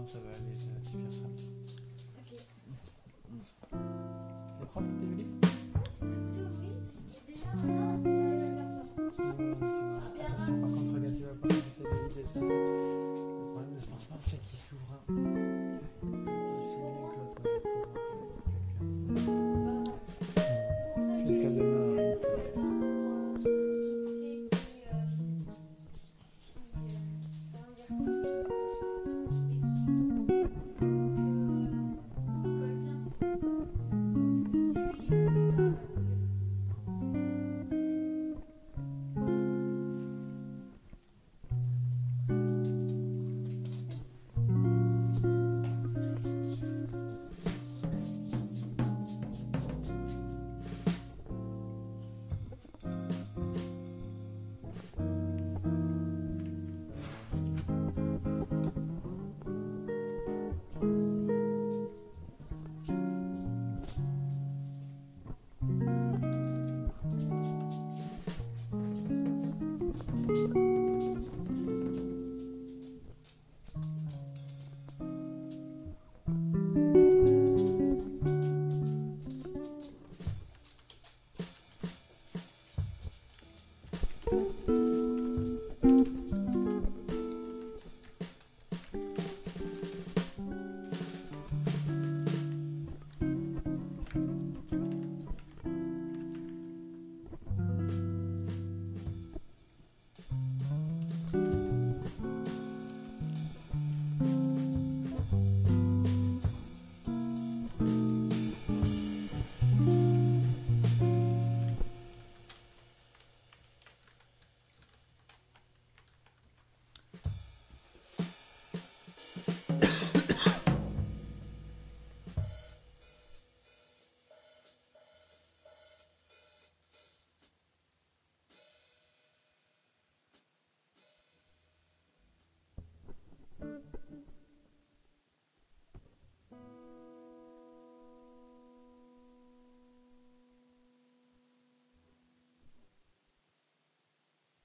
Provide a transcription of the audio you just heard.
ça va aller, ça suffira. Ok. C'est propre tes livres? Oui, et déjà maintenant, j'arrive à faire ça. Attention, par contre, regarde, tu vas pas commencer à vider ça. Le problème de ce pansement, c'est qu'il s'ouvre un. Jusqu'à demain.